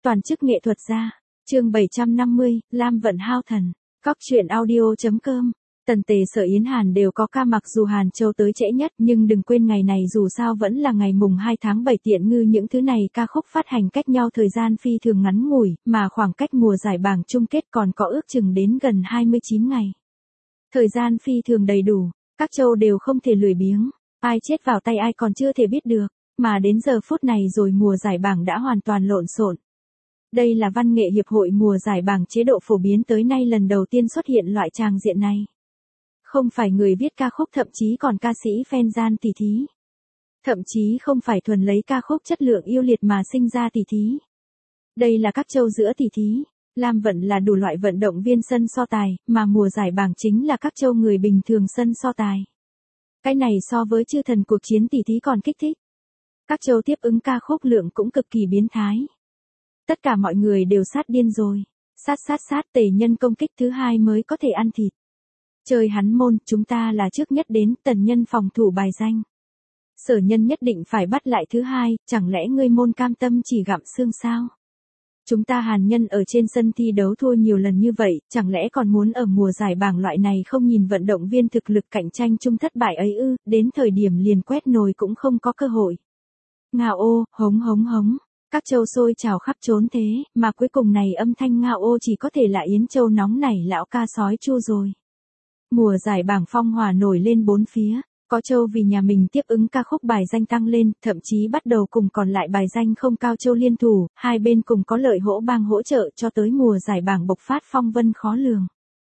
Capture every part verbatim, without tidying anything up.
Toàn chức nghệ thuật gia. Chương bảy trăm năm mươi, Lam Vận hao thần. Cóc truyện audio.com. Tần Tề Sở Yến Hàn đều có ca, mặc dù Hàn Châu tới trễ nhất, nhưng đừng quên ngày này dù sao vẫn là ngày mùng hai tháng bảy. Tiện ngư những thứ này ca khúc phát hành cách nhau thời gian phi thường ngắn ngủi, mà khoảng cách mùa giải bảng chung kết còn có ước chừng đến gần hai mươi chín ngày. Thời gian phi thường đầy đủ, các châu đều không thể lười biếng, ai chết vào tay ai còn chưa thể biết được, mà đến giờ phút này rồi mùa giải bảng đã hoàn toàn lộn xộn. Đây là Văn nghệ hiệp hội mùa giải bảng chế độ phổ biến tới nay lần đầu tiên xuất hiện loại tràng diện này. Không phải người viết ca khúc, thậm chí còn ca sĩ fan gian tỉ thí. Thậm chí không phải thuần lấy ca khúc chất lượng yêu liệt mà sinh ra tỉ thí. Đây là các châu giữa tỉ thí. Lam Vận là đủ loại vận động viên sân so tài, mà mùa giải bảng chính là các châu người bình thường sân so tài. Cái này so với chư thần cuộc chiến tỉ thí còn kích thích. Các châu tiếp ứng ca khúc lượng cũng cực kỳ biến thái. Tất cả mọi người đều sát điên rồi. Sát sát sát, Tề Nhân công kích thứ hai mới có thể ăn thịt. Chơi hắn môn, chúng ta là trước nhất đến, Tần Nhân phòng thủ bài danh. Sở Nhân nhất định phải bắt lại thứ hai, chẳng lẽ ngươi môn cam tâm chỉ gặm xương sao? Chúng ta Hàn Nhân ở trên sân thi đấu thua nhiều lần như vậy, chẳng lẽ còn muốn ở mùa giải bảng loại này không nhìn vận động viên thực lực cạnh tranh chung thất bại ấy ư? Đến thời điểm liền quét nồi cũng không có cơ hội. Ngao ô, hống hống hống. Các châu sôi trào khắp trốn thế, mà cuối cùng này âm thanh ngao ô chỉ có thể là Yến Châu nóng nảy lão ca sói chu rồi. Mùa giải bảng phong hòa nổi lên bốn phía, có châu vì nhà mình tiếp ứng ca khúc bài danh tăng lên, thậm chí bắt đầu cùng còn lại bài danh không cao châu liên thủ, hai bên cùng có lợi hỗ bang hỗ trợ cho tới mùa giải bảng bộc phát phong vân khó lường.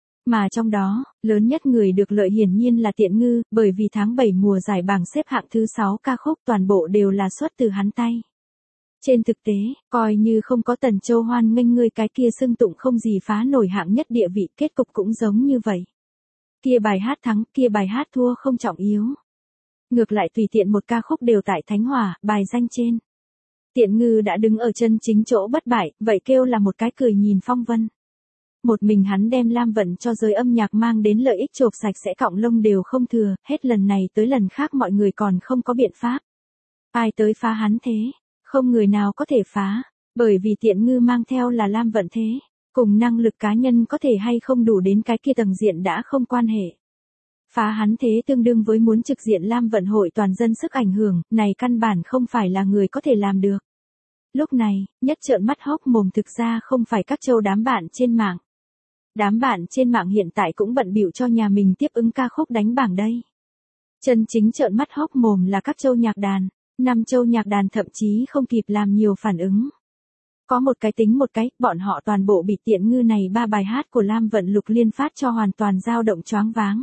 Mà trong đó, lớn nhất người được lợi hiển nhiên là Tiện Ngư, bởi vì tháng bảy mùa giải bảng xếp hạng thứ sáu ca khúc toàn bộ đều là xuất từ hắn tay. Trên thực tế, coi như không có Tần Châu hoan nghênh ngươi cái kia xưng tụng không gì phá nổi hạng nhất địa vị, kết cục cũng giống như vậy. Kia bài hát thắng, kia bài hát thua không trọng yếu. Ngược lại tùy tiện một ca khúc đều tại Thánh Hỏa, bài danh trên. Tiện Ngư đã đứng ở chân chính chỗ bất bại, vậy kêu là một cái cười nhìn phong vân. Một mình hắn đem Lam Vận cho giới âm nhạc mang đến lợi ích chộp sạch sẽ cọng lông đều không thừa, hết lần này tới lần khác mọi người còn không có biện pháp. Ai tới phá hắn thế? Không người nào có thể phá, bởi vì Tiện Ngư mang theo là Lam Vận thế. Cùng năng lực cá nhân có thể hay không đủ đến cái kia tầng diện đã không quan hệ. Phá hắn thế tương đương với muốn trực diện Lam Vận hội toàn dân sức ảnh hưởng, này căn bản không phải là người có thể làm được. Lúc này, nhất trợn mắt hốc mồm thực ra không phải các châu đám bạn trên mạng. Đám bạn trên mạng hiện tại cũng bận bịu cho nhà mình tiếp ứng ca khúc đánh bảng đây. Chân chính trợn mắt hốc mồm là các châu nhạc đàn, năm châu nhạc đàn thậm chí không kịp làm nhiều phản ứng. Có một cái tính một cái, bọn họ toàn bộ bị Tiện Ngư này ba bài hát của Lam Vận lục liên phát cho hoàn toàn dao động choáng váng.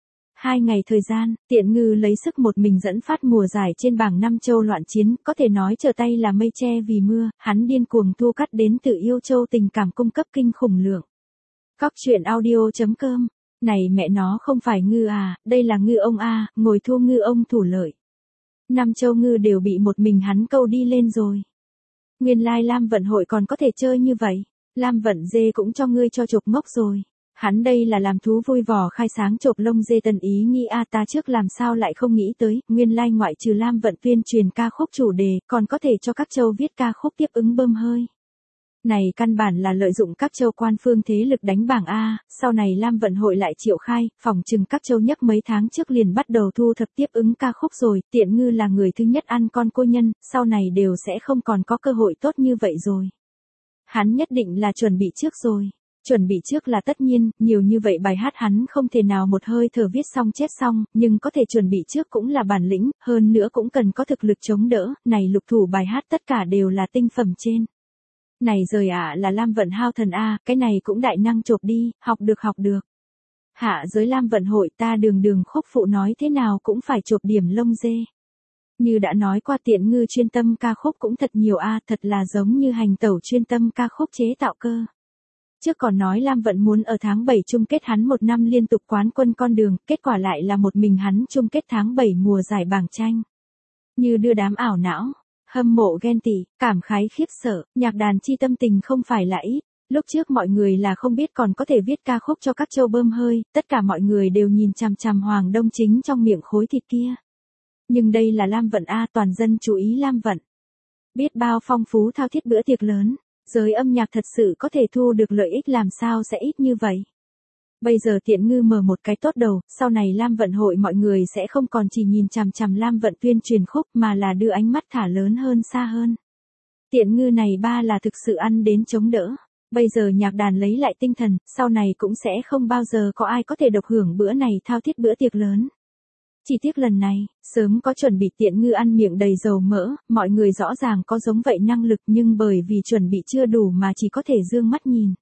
Hai ngày thời gian, Tiện Ngư lấy sức một mình dẫn phát mùa giải trên bảng năm châu loạn chiến, có thể nói trở tay là mây che vì mưa, hắn điên cuồng thu cắt đến từ yêu châu tình cảm cung cấp kinh khủng lượng. Cóc truyện audio.com, này mẹ nó không phải ngư à, đây là ngư ông a, ngồi thu ngư ông thủ lợi. Năm châu ngư đều bị một mình hắn câu đi lên rồi. Nguyên lai Lam Vận hội còn có thể chơi như vậy. Lam Vận dê cũng cho ngươi cho chộp ngốc rồi. Hắn đây là làm thú vui vò khai sáng chộp lông dê tần ý nghĩ a, ta trước làm sao lại không nghĩ tới. Nguyên lai ngoại trừ Lam Vận tuyên truyền ca khúc chủ đề, còn có thể cho các châu viết ca khúc tiếp ứng bơm hơi. Này căn bản là lợi dụng các châu quan phương thế lực đánh bảng A, sau này Lam Vận hội lại triệu khai, phòng trừng các châu nhấc mấy tháng trước liền bắt đầu thu thập tiếp ứng ca khúc rồi, Tiện Ngư là người thứ nhất ăn con cô nhân, sau này đều sẽ không còn có cơ hội tốt như vậy rồi. Hắn nhất định là chuẩn bị trước rồi. Chuẩn bị trước là tất nhiên, nhiều như vậy bài hát hắn không thể nào một hơi thở viết xong chết xong, nhưng có thể chuẩn bị trước cũng là bản lĩnh, hơn nữa cũng cần có thực lực chống đỡ, này lục thủ bài hát tất cả đều là tinh phẩm trên. Này rời ạ à, là Lam Vận hao thần a, cái này cũng đại năng chộp đi, học được học được. Hạ giới Lam Vận hội ta đường đường khúc phụ nói thế nào cũng phải chộp điểm lông dê. Như đã nói qua Tiện Ngư chuyên tâm ca khúc cũng thật nhiều a, à, thật là giống như hành tẩu chuyên tâm ca khúc chế tạo cơ. Trước còn nói Lam Vận muốn ở tháng bảy chung kết hắn một năm liên tục quán quân con đường, kết quả lại là một mình hắn chung kết tháng bảy mùa giải bảng tranh. Như đưa đám ảo não. Hâm mộ ghen tị, cảm khái khiếp sợ, nhạc đàn chi tâm tình không phải là ít. Lúc trước mọi người là không biết còn có thể viết ca khúc cho các châu bơm hơi, tất cả mọi người đều nhìn chằm chằm Hoàng Đông Chính trong miệng khối thịt kia. Nhưng đây là Lam Vận a, toàn dân chú ý Lam Vận. Biết bao phong phú thao thiết bữa tiệc lớn, Giới âm nhạc thật sự có thể thu được lợi ích làm sao sẽ ít như vậy. Bây giờ Tiện Ngư mở một cái tốt đầu, sau này Lam Vận hội mọi người sẽ không còn chỉ nhìn chằm chằm Lam Vận tuyên truyền khúc mà là đưa ánh mắt thả lớn hơn xa hơn. Tiện Ngư này ba là thực sự ăn đến chống đỡ. Bây giờ nhạc đàn lấy lại tinh thần, sau này cũng sẽ không bao giờ có ai có thể độc hưởng bữa này thao thiết bữa tiệc lớn. Chỉ tiếc lần này, sớm có chuẩn bị Tiện Ngư ăn miệng đầy dầu mỡ, mọi người rõ ràng có giống vậy năng lực nhưng bởi vì chuẩn bị chưa đủ mà chỉ có thể dương mắt nhìn.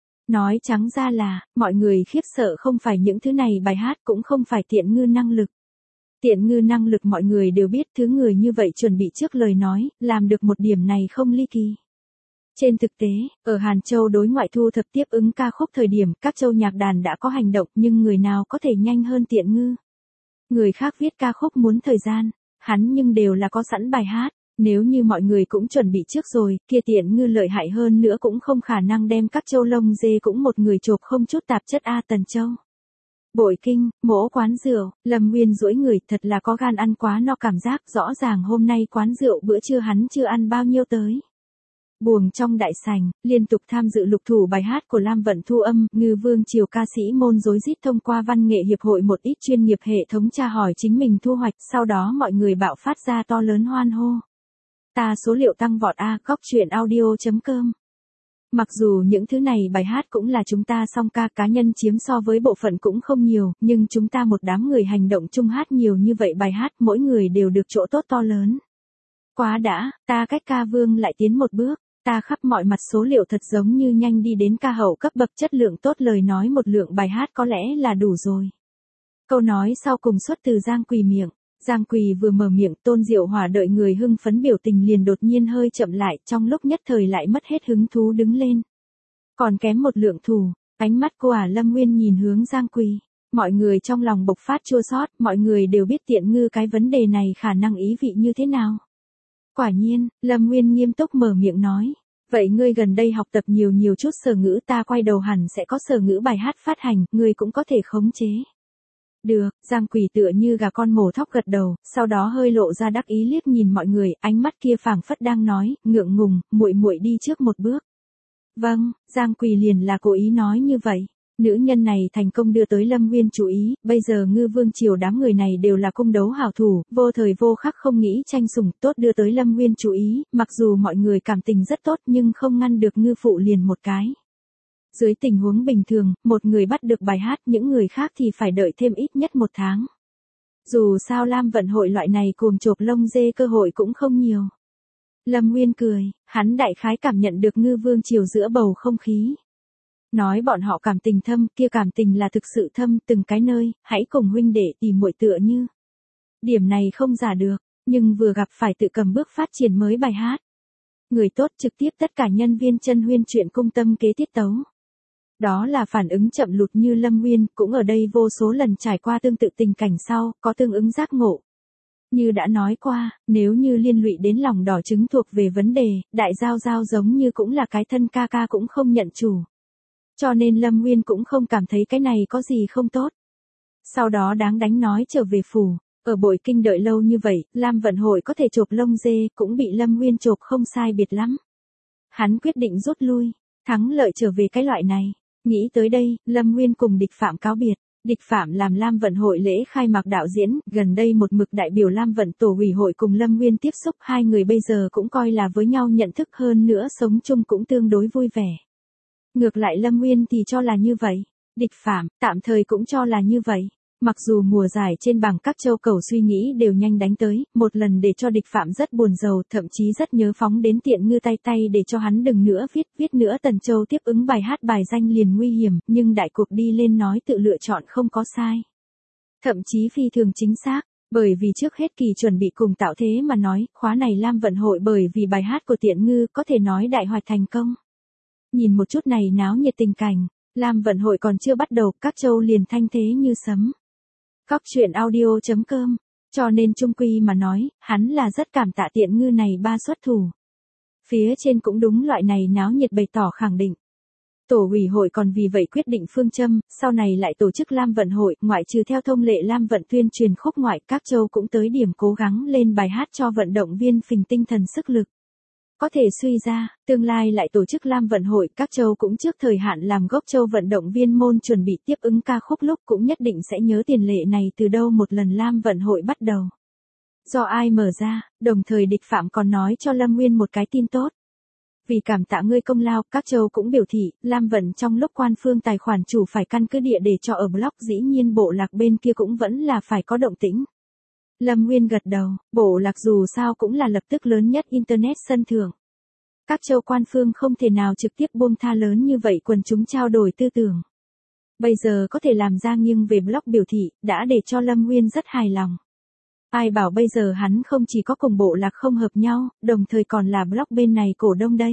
Nói trắng ra là, mọi người khiếp sợ không phải những thứ này bài hát cũng không phải Tiện Ngư năng lực. Tiện Ngư năng lực mọi người đều biết thứ người như vậy chuẩn bị trước lời nói, làm được một điểm này không ly kỳ. Trên thực tế, ở Hàn Châu đối ngoại thu thập tiếp ứng ca khúc thời điểm, các châu nhạc đàn đã có hành động nhưng người nào có thể nhanh hơn Tiện Ngư. Người khác viết ca khúc muốn thời gian, hắn nhưng đều là có sẵn bài hát. Nếu như mọi người cũng chuẩn bị trước rồi, kia Tiện Ngư lợi hại hơn nữa cũng không khả năng đem các châu lông dê cũng một người chộp không chút tạp chất A Tần Châu. Bội Kinh, mỗ quán rượu, Lâm Nguyên duỗi người thật là có gan ăn quá no cảm giác rõ ràng hôm nay quán rượu bữa trưa hắn chưa ăn bao nhiêu tới. Buồng trong đại sảnh, liên tục tham dự lục thủ bài hát của Lam Vận thu âm, Ngư Vương Triều ca sĩ môn rối rít thông qua văn nghệ hiệp hội một ít chuyên nghiệp hệ thống tra hỏi chính mình thu hoạch, sau đó mọi người bạo phát ra to lớn hoan hô. Ta số liệu tăng vọt a, góc truyện audio chấm com. Mặc dù những thứ này bài hát cũng là chúng ta song ca cá nhân chiếm so với bộ phận cũng không nhiều, nhưng chúng ta một đám người hành động chung hát nhiều như vậy bài hát mỗi người đều được chỗ tốt to lớn. Quá đã, ta cách ca vương lại tiến một bước, ta khắp mọi mặt số liệu thật giống như nhanh đi đến ca hậu cấp bậc chất lượng tốt lời nói một lượng bài hát có lẽ là đủ rồi. Câu nói sau cùng xuất từ Giang Quỳ miệng. Giang Quỳ vừa mở miệng Tôn Diệu Hòa đợi người hưng phấn biểu tình liền đột nhiên hơi chậm lại trong lúc nhất thời lại mất hết hứng thú đứng lên. Còn kém một lượng thủ, ánh mắt cô ả Lâm Nguyên nhìn hướng Giang Quỳ. Mọi người trong lòng bộc phát chua xót, mọi người đều biết Tiện Ngư cái vấn đề này khả năng ý vị như thế nào. Quả nhiên, Lâm Nguyên nghiêm túc mở miệng nói. Vậy ngươi gần đây học tập nhiều nhiều chút sở ngữ ta quay đầu hẳn sẽ có sở ngữ bài hát phát hành, ngươi cũng có thể khống chế. Được, Giang Quỳ tựa như gà con mổ thóc gật đầu, sau đó hơi lộ ra đắc ý liếc nhìn mọi người, ánh mắt kia phảng phất đang nói, ngượng ngùng, muội muội đi trước một bước. Vâng, Giang Quỳ liền là cố ý nói như vậy. Nữ nhân này thành công đưa tới Lâm Nguyên chú ý, bây giờ Ngư Vương Triều đám người này đều là cung đấu hảo thủ, vô thời vô khắc không nghĩ tranh sủng, tốt đưa tới Lâm Nguyên chú ý, mặc dù mọi người cảm tình rất tốt nhưng không ngăn được Ngư phụ liền một cái. Dưới tình huống bình thường, một người bắt được bài hát, những người khác thì phải đợi thêm ít nhất một tháng. Dù sao Lam Vận hội loại này cuồng chộp lông dê cơ hội cũng không nhiều. Lâm Nguyên cười, hắn đại khái cảm nhận được Ngư Vương Triều giữa bầu không khí. Nói bọn họ cảm tình thâm, kia cảm tình là thực sự thâm, từng cái nơi, hãy cùng huynh đệ tìm muội tựa như. Điểm này không giả được, nhưng vừa gặp phải tự cầm bước phát triển mới bài hát. Người tốt trực tiếp tất cả nhân viên chân huyên chuyện cung tâm kế tiết tấu. Đó là phản ứng chậm lụt như Lâm Nguyên, cũng ở đây vô số lần trải qua tương tự tình cảnh sau, có tương ứng giác ngộ. Như đã nói qua, nếu như liên lụy đến lòng đỏ trứng thuộc về vấn đề, đại giao giao giống như cũng là cái thân ca ca cũng không nhận chủ. Cho nên Lâm Nguyên cũng không cảm thấy cái này có gì không tốt. Sau đó đáng đánh nói trở về phủ, ở Bội Kinh đợi lâu như vậy, Lam Vận hội có thể chộp lông dê, cũng bị Lâm Nguyên chộp không sai biệt lắm. Hắn quyết định rút lui, thắng lợi trở về cái loại này. Nghĩ tới đây, Lâm Nguyên cùng Địch Phạm cáo biệt. Địch Phạm làm Lam Vận hội lễ khai mạc đạo diễn, gần đây một mực đại biểu Lam Vận tổ ủy hội cùng Lâm Nguyên tiếp xúc, hai người bây giờ cũng coi là với nhau nhận thức hơn nữa sống chung cũng tương đối vui vẻ. Ngược lại Lâm Nguyên thì cho là như vậy, Địch Phạm tạm thời cũng cho là như vậy. Mặc dù mùa giải trên bảng các châu cầu suy nghĩ đều nhanh đánh tới, một lần để cho Địch Phạm rất buồn rầu, thậm chí rất nhớ phóng đến Tiện Ngư tay tay để cho hắn đừng nữa viết, viết nữa Tần Châu tiếp ứng bài hát bài danh liền nguy hiểm, nhưng đại cuộc đi lên nói tự lựa chọn không có sai. Thậm chí phi thường chính xác, bởi vì trước hết kỳ chuẩn bị cùng tạo thế mà nói, khóa này Lam Vận hội bởi vì bài hát của Tiện Ngư có thể nói đại hoạch thành công. Nhìn một chút này náo nhiệt tình cảnh, Lam Vận hội còn chưa bắt đầu, các châu liền thanh thế như sấm. Góc truyện audio chấm com, cho nên chung quy mà nói, hắn là rất cảm tạ Tiện Ngư này ba xuất thủ. Phía trên cũng đúng loại này náo nhiệt bày tỏ khẳng định. Tổ ủy hội còn vì vậy quyết định phương châm, sau này lại tổ chức Lam Vận hội, ngoại trừ theo thông lệ Lam Vận tuyên truyền khúc ngoại, các châu cũng tới điểm cố gắng lên bài hát cho vận động viên phình tinh thần sức lực. Có thể suy ra, tương lai lại tổ chức Lam vận hội, các châu cũng trước thời hạn làm gốc châu vận động viên môn chuẩn bị tiếp ứng ca khúc lúc cũng nhất định sẽ nhớ tiền lệ này từ đâu một lần Lam vận hội bắt đầu. Do ai mở ra, đồng thời địch phạm còn nói cho Lâm Nguyên một cái tin tốt. Vì cảm tạ ngươi công lao, các châu cũng biểu thị, Lam vận trong lúc quan phương tài khoản chủ phải căn cứ địa để cho ở blog, dĩ nhiên bộ lạc bên kia cũng vẫn là phải có động tĩnh. Lâm Nguyên gật đầu, bộ lạc dù sao cũng là lập tức lớn nhất Internet sân thượng. Các châu quan phương không thể nào trực tiếp buông tha lớn như vậy quần chúng trao đổi tư tưởng. Bây giờ có thể làm ra nghiêng về blog biểu thị, đã để cho Lâm Nguyên rất hài lòng. Ai bảo bây giờ hắn không chỉ có cùng bộ lạc không hợp nhau, đồng thời còn là blog bên này cổ đông đây.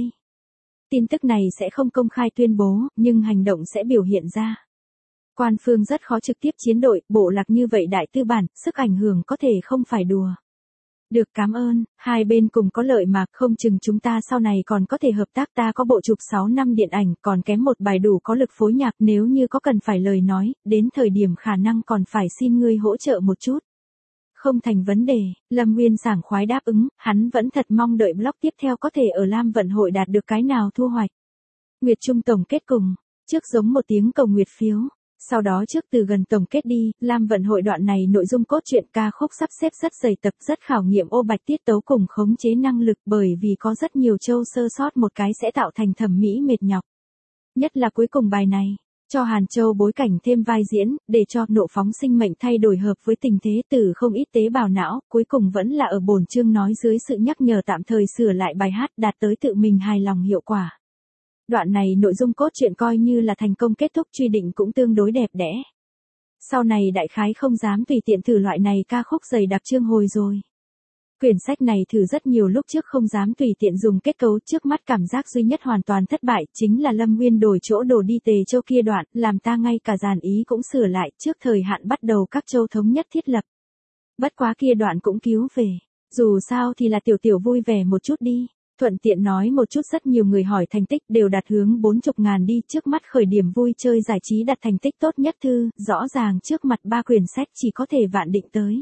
Tin tức này sẽ không công khai tuyên bố, nhưng hành động sẽ biểu hiện ra. Quan phương rất khó trực tiếp chiến đội, bộ lạc như vậy đại tư bản, sức ảnh hưởng có thể không phải đùa. Được, cảm ơn, hai bên cùng có lợi mà, không chừng chúng ta sau này còn có thể hợp tác, ta có bộ chụp sáu năm điện ảnh, còn kém một bài đủ có lực phối nhạc, nếu như có cần phải lời nói, đến thời điểm khả năng còn phải xin ngươi hỗ trợ một chút. Không thành vấn đề, Lâm Nguyên sảng khoái đáp ứng, hắn vẫn thật mong đợi blog tiếp theo có thể ở Lam vận hội đạt được cái nào thu hoạch. Nguyệt Trung tổng kết cùng, trước giống một tiếng cầu nguyệt phiếu. Sau đó trước từ gần tổng kết đi, Lam vận hội đoạn này nội dung cốt truyện ca khúc sắp xếp rất dày tập, rất khảo nghiệm ô bạch tiết tấu cùng khống chế năng lực, bởi vì có rất nhiều châu sơ sót một cái sẽ tạo thành thẩm mỹ mệt nhọc. Nhất là cuối cùng bài này, cho Hàn Châu bối cảnh thêm vai diễn, để cho nộ phóng sinh mệnh thay đổi hợp với tình thế, từ không ít tế bào não, cuối cùng vẫn là ở bổn chương nói dưới sự nhắc nhở tạm thời sửa lại bài hát, đạt tới tự mình hài lòng hiệu quả. Đoạn này nội dung cốt truyện coi như là thành công, kết thúc truy định cũng tương đối đẹp đẽ. Sau này đại khái không dám tùy tiện thử loại này ca khúc dày đặc chương hồi rồi. Quyển sách này thử rất nhiều lúc trước không dám tùy tiện dùng kết cấu, trước mắt cảm giác duy nhất hoàn toàn thất bại chính là Lâm Nguyên đổi chỗ đồ đi Tề Châu kia đoạn, làm ta ngay cả dàn ý cũng sửa lại, trước thời hạn bắt đầu các châu thống nhất thiết lập. Bất quá kia đoạn cũng cứu về, dù sao thì là tiểu tiểu vui vẻ một chút đi. Thuận tiện nói một chút, rất nhiều người hỏi thành tích đều đặt hướng bốn mươi ngàn đi, trước mắt khởi điểm vui chơi giải trí đặt thành tích tốt nhất thư, rõ ràng trước mặt ba quyển sách chỉ có thể vạn định tới.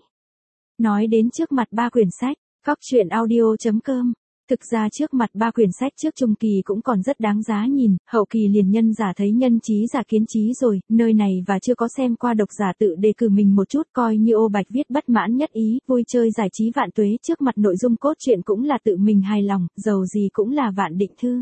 Nói đến trước mặt ba quyển sách, góc truyện audio chấm com, thực ra trước mặt ba quyển sách trước trung kỳ cũng còn rất đáng giá nhìn, hậu kỳ liền nhân giả thấy nhân trí giả kiến trí rồi, nơi này và chưa có xem qua độc giả tự đề cử mình một chút, coi như ô bạch viết bất mãn nhất ý, vui chơi giải trí vạn tuế, trước mặt nội dung cốt truyện cũng là tự mình hài lòng, dầu gì cũng là vạn định thư.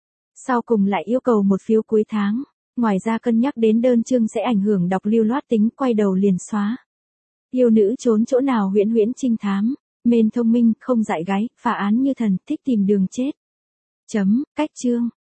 Sau cùng lại yêu cầu một phiếu cuối tháng, ngoài ra cân nhắc đến đơn chương sẽ ảnh hưởng đọc lưu loát tính, quay đầu liền xóa. Yêu nữ trốn chỗ nào huyễn huyễn trinh thám, mên thông minh, không dại gái, phá án như thần, thích tìm đường chết. Chấm, cách chương.